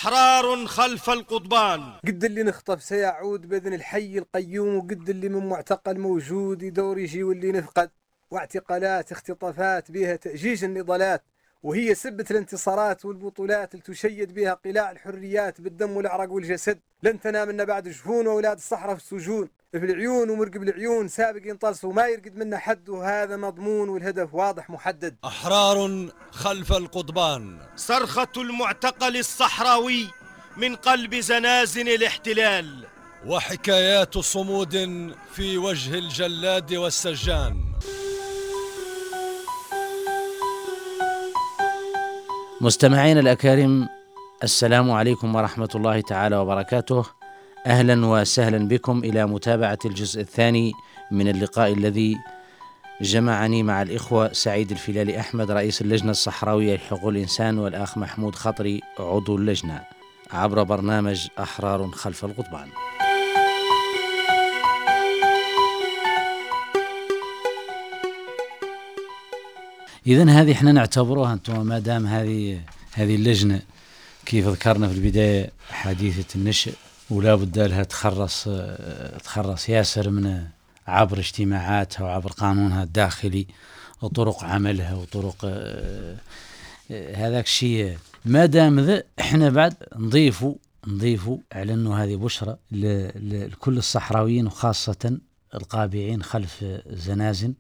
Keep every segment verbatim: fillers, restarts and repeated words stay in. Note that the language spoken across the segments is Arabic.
أحرار خلف القضبان. قد اللي نخطف سيعود بإذن الحي القيوم، وقد اللي من معتقل موجود يدور يجي واللي نفقد، واعتقالات اختطافات بها تأجيج النضالات، وهي سبة الانتصارات والبطولات اللي تشيد بها قلاع الحريات بالدم والعرق والجسد. لن تنام منا بعد جفون وأولاد الصحراء في السجون، في العيون ومرقب العيون سابق ينطلس وما يرقد منا حد، وهذا مضمون والهدف واضح محدد. أحرار خلف القضبان، صرخة المعتقل الصحراوي من قلب زنازن الاحتلال، وحكايات صمود في وجه الجلاد والسجان. مستمعين الأكارم، السلام عليكم ورحمة الله تعالى وبركاته. أهلا وسهلا بكم إلى متابعة الجزء الثاني من اللقاء الذي جمعني مع الإخوة سعيد الفلالي أحمد رئيس اللجنة الصحراوية لحقوق الإنسان، والأخ محمود خطري عضو اللجنة، عبر برنامج أحرار خلف القضبان. إذن هذه احنا نعتبروها أنتم ما دام هذه هذه اللجنة كيف ذكرنا في البداية حديثة النشء، ولا بد لها تخرص تخرص ياسر من عبر اجتماعاتها وعبر قانونها الداخلي وطرق عملها وطرق هذاك الشيء. ما دام ذا احنا بعد نضيفوا نضيفوا على انه هذه بشرى لكل الصحراويين، وخاصة القابعين خلف زنازن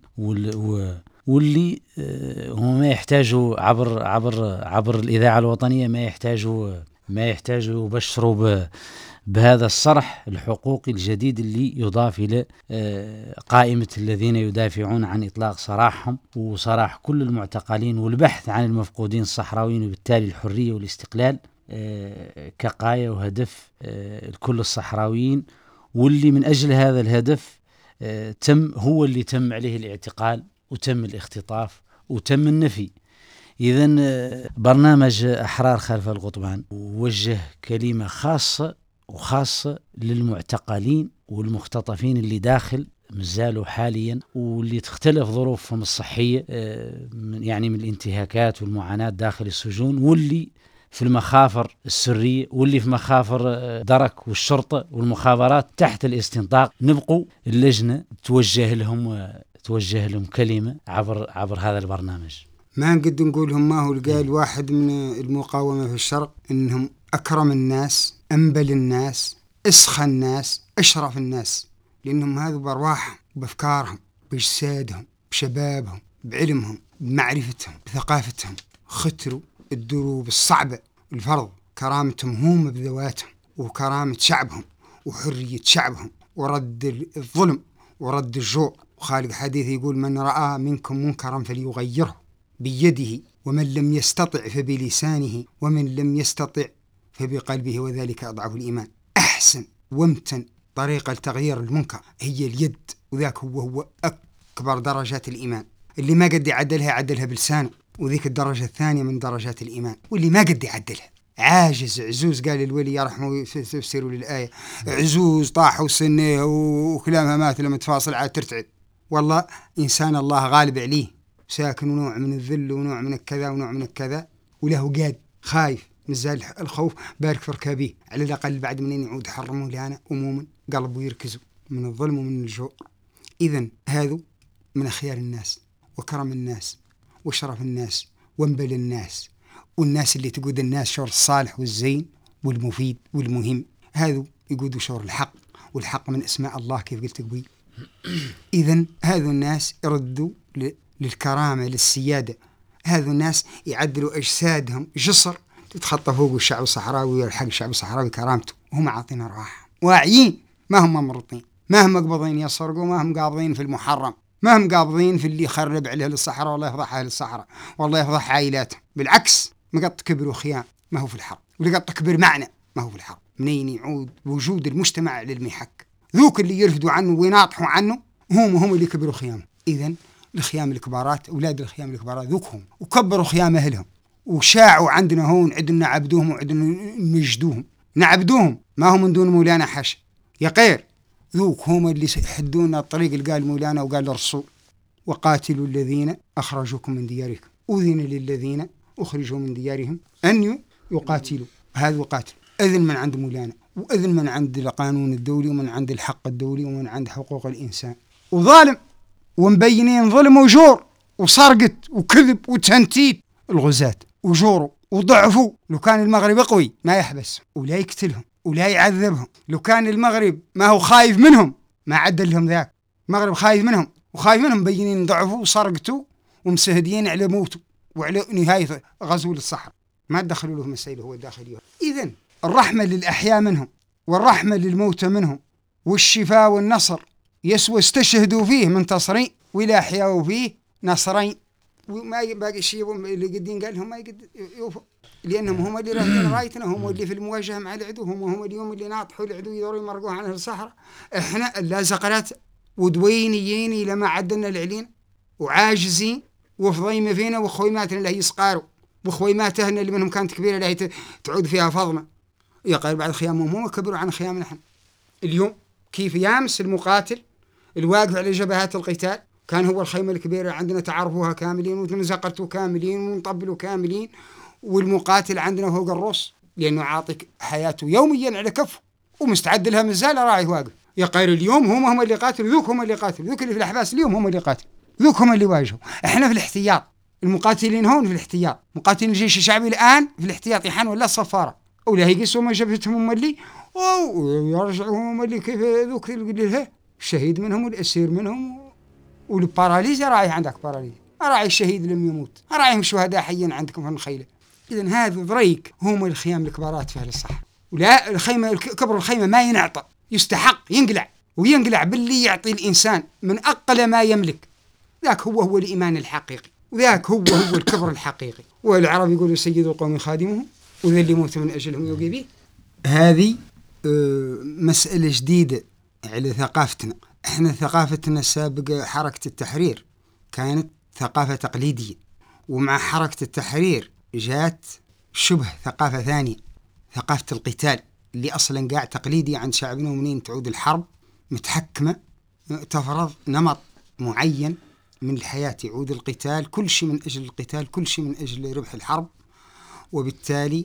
واللي هم ما يحتاجوا عبر عبر عبر الإذاعة الوطنية ما يحتاجوا ما يحتاجوا يبشروا بهذا الصرح الحقوقي الجديد اللي يضاف إلى قائمة الذين يدافعون عن إطلاق سراحهم وسراح كل المعتقلين، والبحث عن المفقودين الصحراويين، وبالتالي الحرية والاستقلال كقاية وهدف لكل الصحراويين، واللي من أجل هذا الهدف تم هو اللي تم عليه الاعتقال وتم الاختطاف وتم النفي. إذن برنامج أحرار خلف القضبان وجه كلمة خاصة وخاصة للمعتقلين والمختطفين اللي داخل مازالوا حاليا، واللي تختلف ظروفهم الصحية يعني من الانتهاكات والمعاناة داخل السجون، واللي في المخافر السرية، واللي في مخافر درك والشرطة والمخابرات تحت الاستنطاق. نبقوا اللجنة توجه لهم توجه لهم كلمة عبر عبر هذا البرنامج. ما نقد نقولهم ما هو قال واحد من المقاومة في الشرق إنهم أكرم الناس، أنبل الناس، أسخى الناس، أشرف الناس، لأنهم هذا بأرواحهم بأفكارهم بجسادهم بشبابهم بعلمهم بمعرفتهم بثقافتهم ختروا الدروب الصعبة الفرض كرامتهم هم بذواتهم وكرامة شعبهم وحرية شعبهم ورد الظلم ورد الجوع. وخالق حديث يقول: من رأى منكم منكرا فليغيره بيده، ومن لم يستطع فبلسانه، ومن لم يستطع فبقلبه، وذلك أضعف الإيمان. أحسن وامتن طريقة لتغيير المنكر هي اليد، وذاك هو هو أكبر درجات الإيمان. اللي ما قد يعدلها عدلها بلسانه، وذيك الدرجة الثانية من درجات الإيمان. واللي ما قد يعدلها عاجز عزوز، قال الولي يرحمه في تفسيره للآية: عزوز طاح وسنه وكلامها مات لما تفاصل عاد ترتعد. والله إنسان الله غالب عليه، ساكن نوع من الذل ونوع من الكذا ونوع من الكذا، وله قاد خايف مازال الخوف بارك في ركابيه، على الأقل بعد منين يعود حرمه لأنا أموما قلبه يركزوا من الظلم ومن الجوع. إذن هذا من خيار الناس وكرم الناس وشرف الناس وانبل الناس، والناس اللي تقود الناس شور الصالح والزين والمفيد والمهم. هذا يقودوا شور الحق، والحق من اسماء الله كيف قلت قبيل. إذن هذا الناس يردوا للكرامة للسيادة، هذا الناس يعدلوا أجسادهم جسر تتخطى فوق الشعب الصحراوي ويلحق الشعب الصحراوي كرامته، وهم عاطين راحة واعيين، ما هم ممرطين، ما هم مقبضين يسرقوا، ما هم قابضين في المحرم، ما هم قابضين في اللي يخرب عليه للصحراء والله يفضح أهل الصحراء والله يفضح عائلاتهم. بالعكس، ما قد كبر وخيام ما هو في الحرب، واللي قد كبر معنا ما هو في الحرب. منين يعود وجود المجتمع للمحك؟ ذوك اللي يرفدوا عنه ويناطحوا عنه هم هم اللي كبروا خيام. إذن الخيام الكبارات أولاد الخيام الكبارات ذوك هم، وكبروا خيام أهلهم وشاعوا عندنا هون عدنا نعبدوهم وعدنا نمجدوهم. نعبدوهم ما هم من دون مولانا حاشا يا قير. ذوك هم اللي يحدونا الطريق اللي قال مولانا وقال الرسول: وقاتلوا الذين أخرجوكم من دياركم، أذن للذين أخرجوا من ديارهم أن يقاتلوا هذا وقاتل إذن من عند مولانا، وإذن من عند القانون الدولي، ومن عند الحق الدولي، ومن عند حقوق الإنسان. وظالم ومبينين ظلم وجور وسرقت وكذب وتهنتيت الغزاة وجوروا وضعفوا. لو كان المغرب قوي ما يحبس ولا يقتلهم ولا يعذبهم. لو كان المغرب ما هو خايف منهم ما عدل لهم ذاك. المغرب خايف منهم وخايف منهم مبينين ضعفوا وسرقتوا ومسهدين على موتوا وعلى نهاية غزو للصحراء. ما دخلوا له مسائل هو داخليه. إذن الرحمة للأحياء منهم والرحمة للموتى منهم والشفاء والنصر يسوى استشهدوا فيه منتصرين ولا أحياوا فيه نصرين. وما باقي شيء اللي قدين قال لهم ما يقد يوفوا، لأنهم هم اللي رايحين رايتنا، هم اللي في المواجهة مع العدو، هم هم اليوم اللي ناطحوا العدو يدوروا يمرقوه عن الصحراء. إحنا اللازقرات ودوينيين لما عدلنا العلين وعاجزين وفضيمة فينا وخويماتنا اللي يسقاروا وخويماتهن اللي منهم كانت كبيرة اللي تعود فيها فضنا. يا قال بعد خيامهم هم كبروا عن خيامنا نحن. اليوم كيف يامس المقاتل الواقف على جبهات القتال كان هو الخيمة الكبيرة عندنا تعرفوها كاملين ونزقرتوا كاملين ونطبلوا كاملين، والمقاتل عندنا فوق الرص لأنه عاطيك حياته يوميا على كفه ومستعد لها مازال راعي واقف. يا قير اليوم هم هم اللي قاتلوا، ذوك هم اللي قاتلوا، ذوك اللي في الأحباس اليوم هم اللي قاتلوا، ذوك هم اللي واجهوا. احنا في الاحتياط، المقاتلين هون في الاحتياط، مقاتلين الجيش الشعبي الآن في الاحتياط يحن ولا الصفارة ولا هيقيسوا ما جبهتهم هم اللي ويرجعوا هم اللي كيف ذوك اللي له الشهيد منهم والأسير منهم والباراليزي راعي عندك باراليزي، راعي الشهيد لم يموت، راعيهم شهداء حيين عندكم في الخيلة. إذن هذا ضريك هم الخيام الكبارات في أهل الصحراء. ولا الخيمة كبر الخيمة ما ينعطى، يستحق ينقلع وينقلع باللي يعطي الإنسان من أقل ما يملك. ذاك هو هو الإيمان الحقيقي، وذاك هو هو الكبر الحقيقي. والعرب يقولوا سيد القوم خادمهم وذا اللي يموت من أجلهم يوقي به. هذه مسألة جديدة على ثقافتنا. احنا ثقافتنا السابقة حركة التحرير كانت ثقافة تقليدية، ومع حركة التحرير جاءت شبه ثقافة ثانية، ثقافة القتال اللي أصلا قاع تقليدي عند شعبنا. ومنين تعود الحرب متحكمة تفرض نمط معين من الحياة، يعود القتال كل شيء من أجل القتال، كل شيء من أجل ربح الحرب. وبالتالي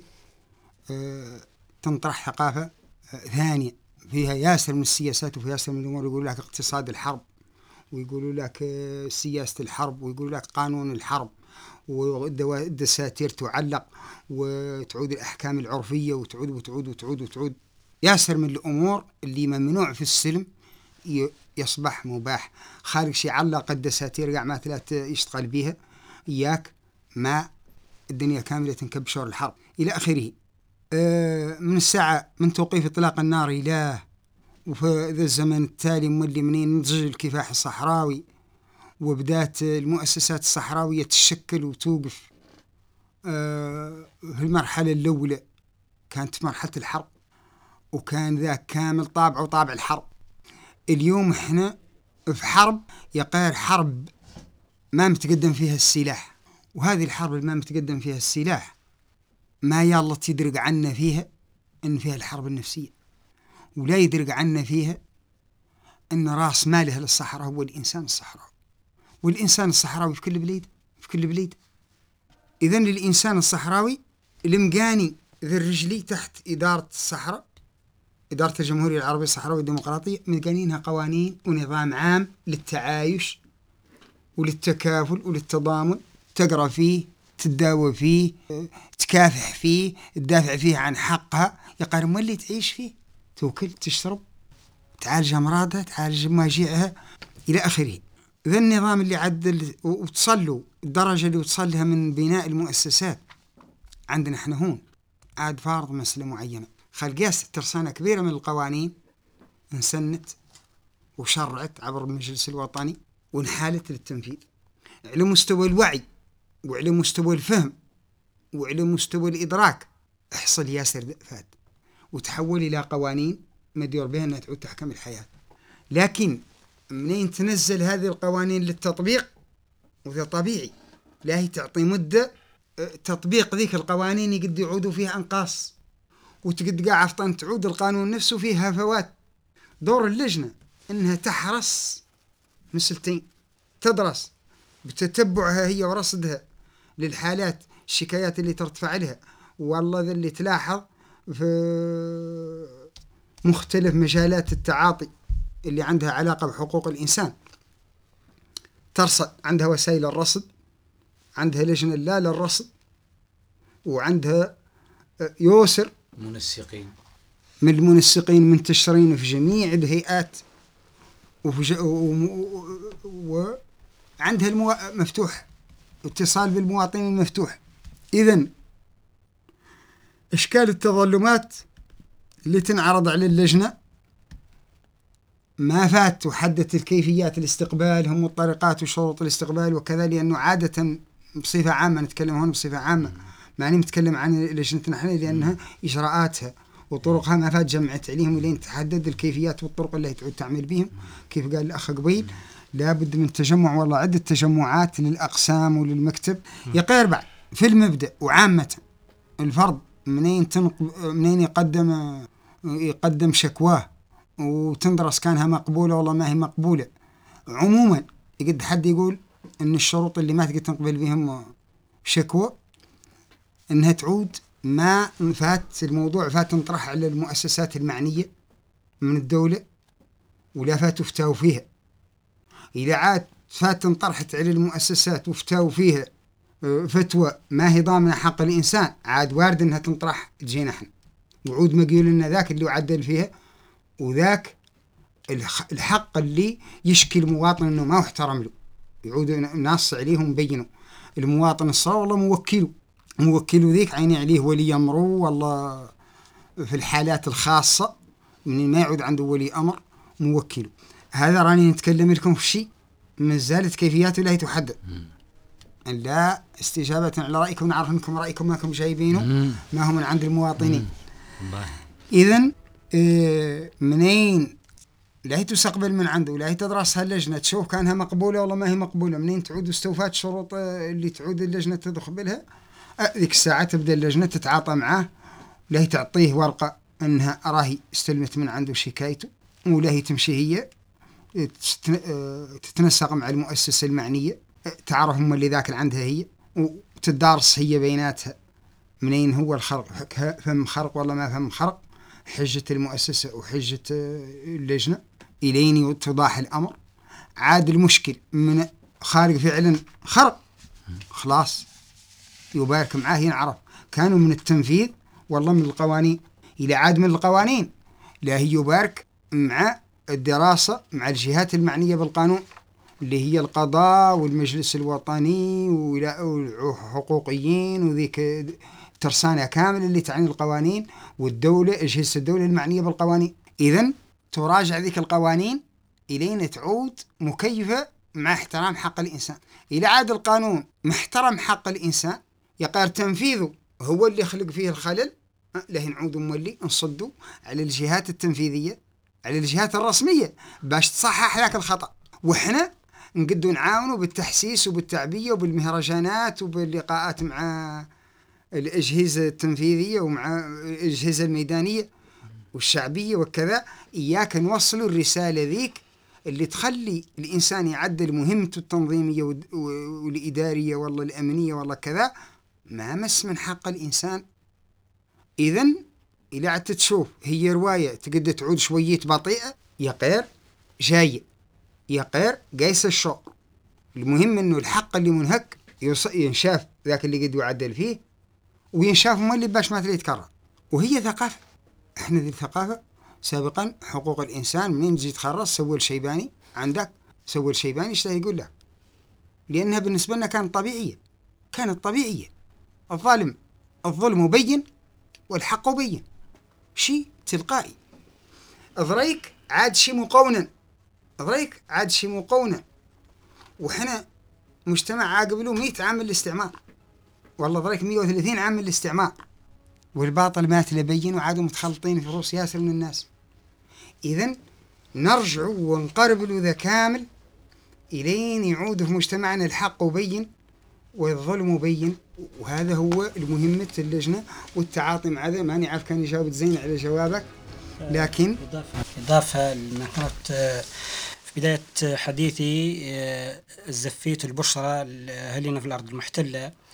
اه تنطرح ثقافة اه ثانية فيها ياسر من السياسات وفيها ياسر من الأمور. يقولوا لك اقتصاد الحرب، ويقولوا لك اه سياسة الحرب، ويقولوا لك قانون الحرب، والدساتير تعلق، وتعود الأحكام العرفية وتعود وتعود وتعود وتعود. ياسر من الأمور اللي ممنوع في السلم يصبح مباح. خارج شي علق الدساتير قاع ما ثلاث يشتغل بيها إياك ما الدنيا كاملة تنكب شور الحرب إلى آخره. آه من الساعة من توقيف إطلاق النار إلى وفي ذا الزمن التالي مولي منين نضج الكفاح الصحراوي وبدات المؤسسات الصحراوية تشكل وتوقف. آه في المرحلة الأولى كانت مرحلة الحرب، وكان ذاك كامل طابع وطابع الحرب. اليوم احنا في حرب يقار حرب ما متقدم فيها السلاح، وهذه الحرب اللي ما متقدم فيها السلاح ما يلا تدرق عنا فيها ان فيها الحرب النفسية، ولا يدرق عنا فيها ان راس ماله للصحراء هو الانسان الصحراوي. والانسان الصحراوي في كل بليد في كل بليد. اذن الانسان الصحراوي المقاني ذي الرجلي تحت ادارة الصحراء، إدارة الجمهورية العربية الصحراوية الديمقراطية، متقانينها قوانين ونظام عام للتعايش وللتكافل وللتضامن. تقرأ فيه، تتداوى فيه، تكافح فيه، تدافع فيه عن حقها. يقارن مولي تعيش فيه، توكل، تشرب، تعالج أمراضها، تعالج مواجعها إلى آخره. ذا النظام اللي عدل وتصلوا الدرجة اللي وتصلها من بناء المؤسسات عندنا احنا هون عاد فارض مسألة معينة. خلقياس ترسانة كبيرة من القوانين انسنت وشرعت عبر المجلس الوطني وانحالت للتنفيذ على مستوى الوعي وعلى مستوى الفهم وعلى مستوى الإدراك. احصل ياسر فات وتحول إلى قوانين مدير بها أنها تعود تحكم الحياة. لكن منين تنزل هذه القوانين للتطبيق؟ وذا طبيعي، لا هي تعطي مدة تطبيق ذيك القوانين يقد يعودوا فيها أنقاص، وتقد قاع عفطان تعود القانون نفسه فيه هفوات. دور اللجنة إنها تحرص مسلتين، تدرس بتتبعها هي ورصدها للحالات الشكايات اللي ترتفع لها، والله ذا اللي تلاحظ في مختلف مجالات التعاطي اللي عندها علاقة بحقوق الإنسان، ترصد، عندها وسائل الرصد، عندها لجنة لا للرصد، وعندها يوسر منسقين من المنسقين منتشرين في جميع الهيئات، وعندها و... المو... مفتوح اتصال بالمواطنين مفتوح. إذن إشكال التظلمات اللي تنعرض على اللجنة ما فات وحدت الكيفيات الاستقبال هم والطريقات وشروط الاستقبال وكذا، لأنه عادة بصفة عامة نتكلم هون بصفة عامة، معني نتكلم عن لجنتنا نحن لأنها إجراءاتها وطرقها ما فات جمعت عليهم لين تحدد الكيفيات والطرق اللي تعود تعمل بهم. كيف قال الأخ قبيل لابد من تجمع، والله عدة تجمعات للأقسام وللمكتب يقير بعد في المبدأ. وعامة الفرد منين تنق... منين يقدم يقدم شكواه وتندرس كانها مقبولة والله ما هي مقبولة. عموما يقد حد يقول إن الشروط اللي ما تقدر تنقبل بهم شكوى إنها تعود ما فات الموضوع فات نطرح على المؤسسات المعنية من الدولة ولا فات وفتاوا فيها. إذا عاد فات انطرحت على المؤسسات وفتاوا فيها فتوى ما هي ضامنة حق الإنسان، عاد وارد إنها تنطرح تجينا إحنا وعود ما يقول لنا ذاك اللي يعدل فيها وذاك الحق اللي يشكي المواطن إنه ما احترم له، يعود ناص عليهم بينوا المواطن الصار والله موكله موكله ذيك عيني عليه ولي أمره، والله في الحالات الخاصة من ما يعود عنده ولي أمر موكله. هذا راني نتكلم لكم في شيء ما زالت كيفياته لا تحدد، لا استجابة على رأيكم، نعرف أنكم رأيكم ما كم جايبينه ما هو من عند المواطنين. إذن إيه منين لا هي تستقبل من عنده ولا هي تدرسها اللجنة تشوف كانها مقبولة والله ما هي مقبولة، منين تعود استوفات شروط اللي تعود اللجنة تقبلها، ذيك الساعة تبدأ اللجنة تتعاطى معاه، لا هي تعطيه ورقة أنها راهي استلمت من عنده شكايته، ولا هي تمشي هي تتنسق مع المؤسسة المعنية تعرف هم اللي ذاك عندها هي وتدارس هي بيناتها منين هو الخرق فهم خرق والله ما فهم خرق، حجة المؤسسة وحجة اللجنة إلين يتضاح الأمر. عاد المشكل من خارج فعلا خرق خلاص يبارك معاه ينعرف كانوا من التنفيذ والله من القوانين، إلى عاد من القوانين لا هي يبارك مع الدراسة مع الجهات المعنية بالقانون اللي هي القضاء والمجلس الوطني والحقوقيين وذيك ترسانة كامل اللي تعني القوانين والدولة أجهزة الدولة المعنية بالقوانين. إذن تراجع ذيك القوانين إلينا تعود مكيفة مع احترام حق الإنسان. إلى عاد القانون محترم حق الإنسان يقار تنفيذه هو اللي خلق فيه الخلل، له نعود مولي نصدوا على الجهات التنفيذية على الجهات الرسمية باش تصحح ذاك الخطأ، وإحنا نقدوا نعاونوا بالتحسيس وبالتعبية وبالمهرجانات وباللقاءات مع الأجهزة التنفيذية ومع الأجهزة الميدانية والشعبية وكذا، إياك نوصلوا الرسالة ذيك اللي تخلي الإنسان يعدل مهمته التنظيمية والإدارية والله الأمنية والله كذا ما مس من حق الإنسان. إذن إلى عدت تشوف هي رواية تقدر تعود شوية بطيئة يقير جاي يقير قيس الشعر، المهم إنه الحق اللي منهك ينشاف ذاك اللي قد يعدل فيه وينشاف مولي باش ما تلي يتكرر. وهي ثقافة، إحنا ذي الثقافة سابقا حقوق الإنسان منين تجي تخرص سوي الشيباني عندك سوي الشيباني ايش يقول لك، لأنها بالنسبة لنا كانت طبيعية كانت طبيعية. الظالم الظلم بين والحق بين شيء تلقائي. ضريك عاد شيء مقونا ضريك عاد شيء مقونا وحنا مجتمع عاقبله مئة عام الاستعمار والله ضريك مئة وثلاثين عام الاستعمار والباطل مات لبين وعادوا متخلطين في روس ياسر من الناس. إذن نرجع ونقرب له ذا كامل إلين يعود في مجتمعنا الحق بين والظلم بين، وهذا هو المهمة اللجنة والتعاطي مع ذا. ماني عارف كان يجاوب زين على جوابك لكن إضافة لما كنت في بداية حديثي الزفيت البشرة أهلنا في الأرض المحتلة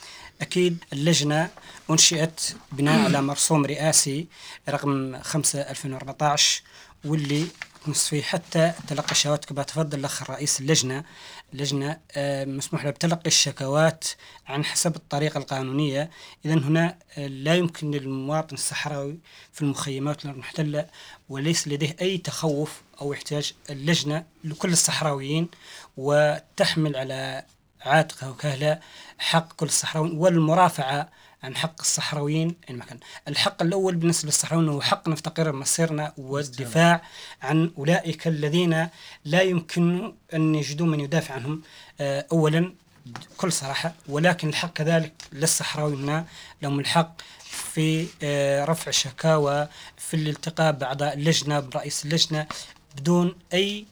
أكيد اللجنة أنشئت بناء على مرسوم رئاسي رقم خمسة ألفين وأربعة عشر، واللي نص فيه حتى تلقي الشكاوات كما تفضل الأخ رئيس اللجنة. اللجنة مسموح لها بتلقي الشكاوات عن حسب الطريقة القانونية. إذن هنا لا يمكن للمواطن الصحراوي في المخيمات المحتلة وليس لديه أي تخوف أو احتياج. اللجنة لكل الصحراويين وتحمل على عاتقها وكهلها حق كل الصحراويين والمرافعة عن حق الصحراويين أي مكان. الحق الأول بالنسبة للصحراويين هو حق نستقر مصيرنا والدفاع عن أولئك الذين لا يمكن أن يجدوا من يدافع عنهم أولا كل صراحة، ولكن الحق كذلك للصحراويين لهم الحق في رفع شكاوى، في الالتقاء بأعضاء اللجنة برئيس اللجنة بدون أي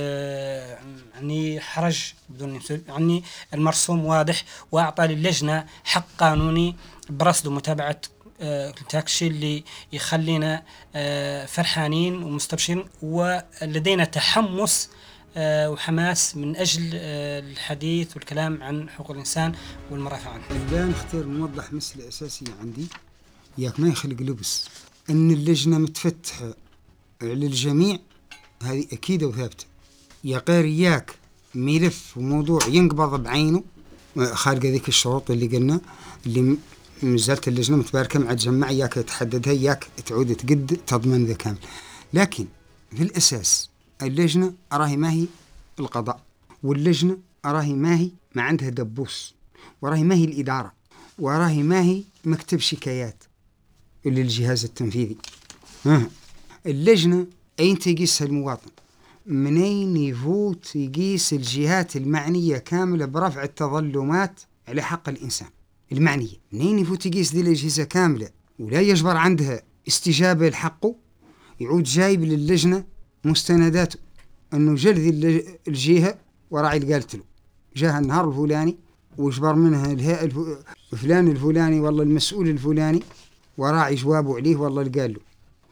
يعني حرج، بدون يعني المرسوم واضح وأعطى للجنة حق قانوني برصد ومتابعة التاكشي اللي يخلينا فرحانين ومستبشرين ولدينا تحمس وحماس من أجل الحديث والكلام عن حقوق الإنسان والمرافعة عنه. الآن نختار موضح مسألة أساسية عندي ياك ما يخلق لبس، أن اللجنة متفتحة للجميع، هذه أكيدة وثابتة. يا غير ياك ملف وموضوع ينقبض بعينه خارج ذيك الشروط اللي قلنا اللي مزالت اللجنة متباركة مع تجمع ياك تحددها ياك تعود تقد تضمن ذا كامل. لكن في الأساس اللجنة أراهي ما هي القضاء، واللجنة أراهي ما هي ما عندها دبوس، وراهي ما هي الإدارة، وراهي ما هي مكتب شكايات اللي الجهاز التنفيذي. ها. اللجنة أين تقيسها المواطن؟ منين يفوت يقيس الجهات المعنية كاملة برفع التظلمات على حق الإنسان المعنية؟ منين يفوت يقيس ذي الأجهزة كاملة ولا يجبر عندها استجابة لحقه؟ يعود جايب للجنة مستنداته أنه جل ذي الجهة وراعي اللي قالت له جاء النهار الفلاني وجبر منها الهيئة الفلان الفلاني والله المسؤول الفلاني وراعي جوابه عليه والله اللي قال له،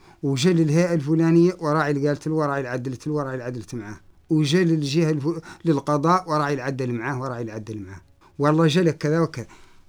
وجل الهيئة الفلانية وراعي اللي قالت له وراعي العدلت له وراعي العدلت معاه، وجل الجهة الف... للقضاء وراعي العدل معاه وراعي العدل معاه، والله جلك كذا وكذا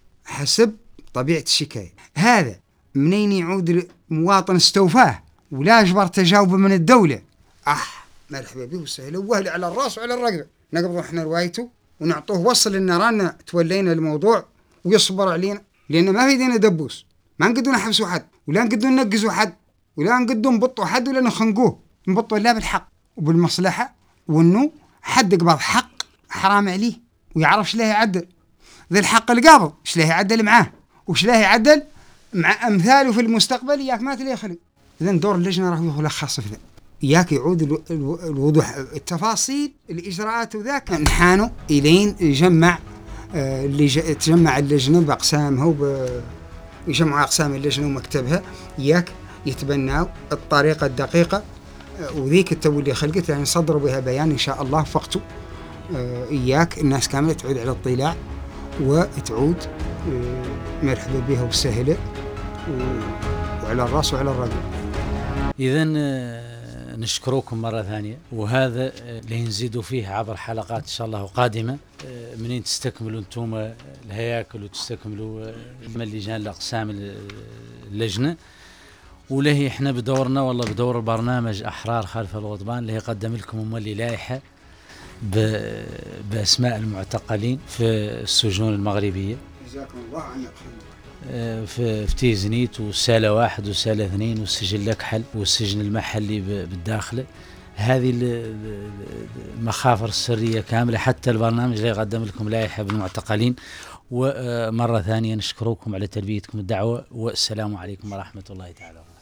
حسب طبيعة الشكاية. هذا منين يعود المواطن استوفاه ولا أجبر تجاوبه من الدولة؟ أح مرحبا به وسهلا وهل على الرأس وعلى الرقبة، نقبض إحنا روايته ونعطوه وصل إن رانا تولينا الموضوع ويصبر علينا، لأن ما في دينا دبوس، ما نقدر نحبسوا حد ولا نقدر ننقزوا حد ولا نقدر نبطوا حد ولا نخنقوه، نبطوا إلا بالحق وبالمصلحة، وإنه حد يقبض حق حرام عليه ويعرف شلاه يعدل ذي الحق القابض، شلاه يعدل معاه وشلاه يعدل مع أمثاله في المستقبل ياك ما تلي خلق. إذن دور اللجنة راح يلخص في ذا، ياك يعود الوضوح التفاصيل الإجراءات وذاك نحانوا إلين يجمع آه اللي تجمع اللجنة بأقسامها وب يجمع أقسام اللجنة ومكتبها ياك يتبناوا الطريقة الدقيقة آه وذيك التو اللي خلقت يعني صدروا بها بيان إن شاء الله فقطوا آه إياك الناس كاملة تعود على الاطلاع وتعود آه مرحبا بها وسهلة وعلى الرأس وعلى الرقبة. إذن نشكركم مرة ثانية، وهذا اللي نزيدوا فيه عبر حلقات إن شاء الله قادمة منين تستكملوا أنتم الهياكل وتستكملوا اللجان الأقسام اللجنة، وله إحنا بدورنا والله بدور برنامج أحرار خلف الغضبان اللي قدم لكم مولي لائحة بأسماء المعتقلين في السجون المغربية. جزاكم الله عنك في في تيزنيت وسالة واحد وسالة اثنين والسجن الأكحل والسجن المحلي بالداخل. هذه المخافر السرية كاملة حتى البرنامج اللي يقدم لكم لائحة بالمعتقلين. ومرة ثانية نشكركم على تلبيتكم الدعوة، والسلام عليكم ورحمة الله تعالى وبركاته.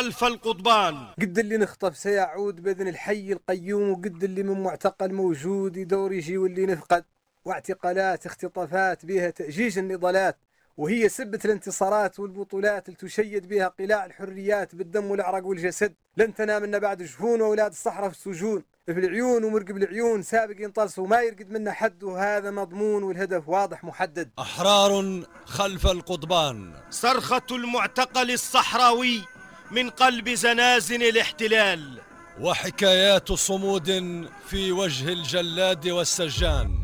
خلف القضبان. قد اللي نخطف سيعود بإذن الحي القيوم، وقد اللي من معتقل موجود يدور يجي واللي نفقد، واعتقالات اختطافات بها تأجيج النضالات، وهي سبة الانتصارات والبطولات اللي تشيد بها قلاع الحريات بالدم والعرق والجسد. لن تنام منا بعد جفون وأولاد الصحراء في السجون، في العيون ومرقب العيون سابق ينطلس وما يرقد منا حد، وهذا مضمون والهدف واضح محدد. أحرار خلف القضبان، صرخة المعتقل الصحراوي من قلب زنازن الاحتلال، وحكايات صمود في وجه الجلاد والسجان.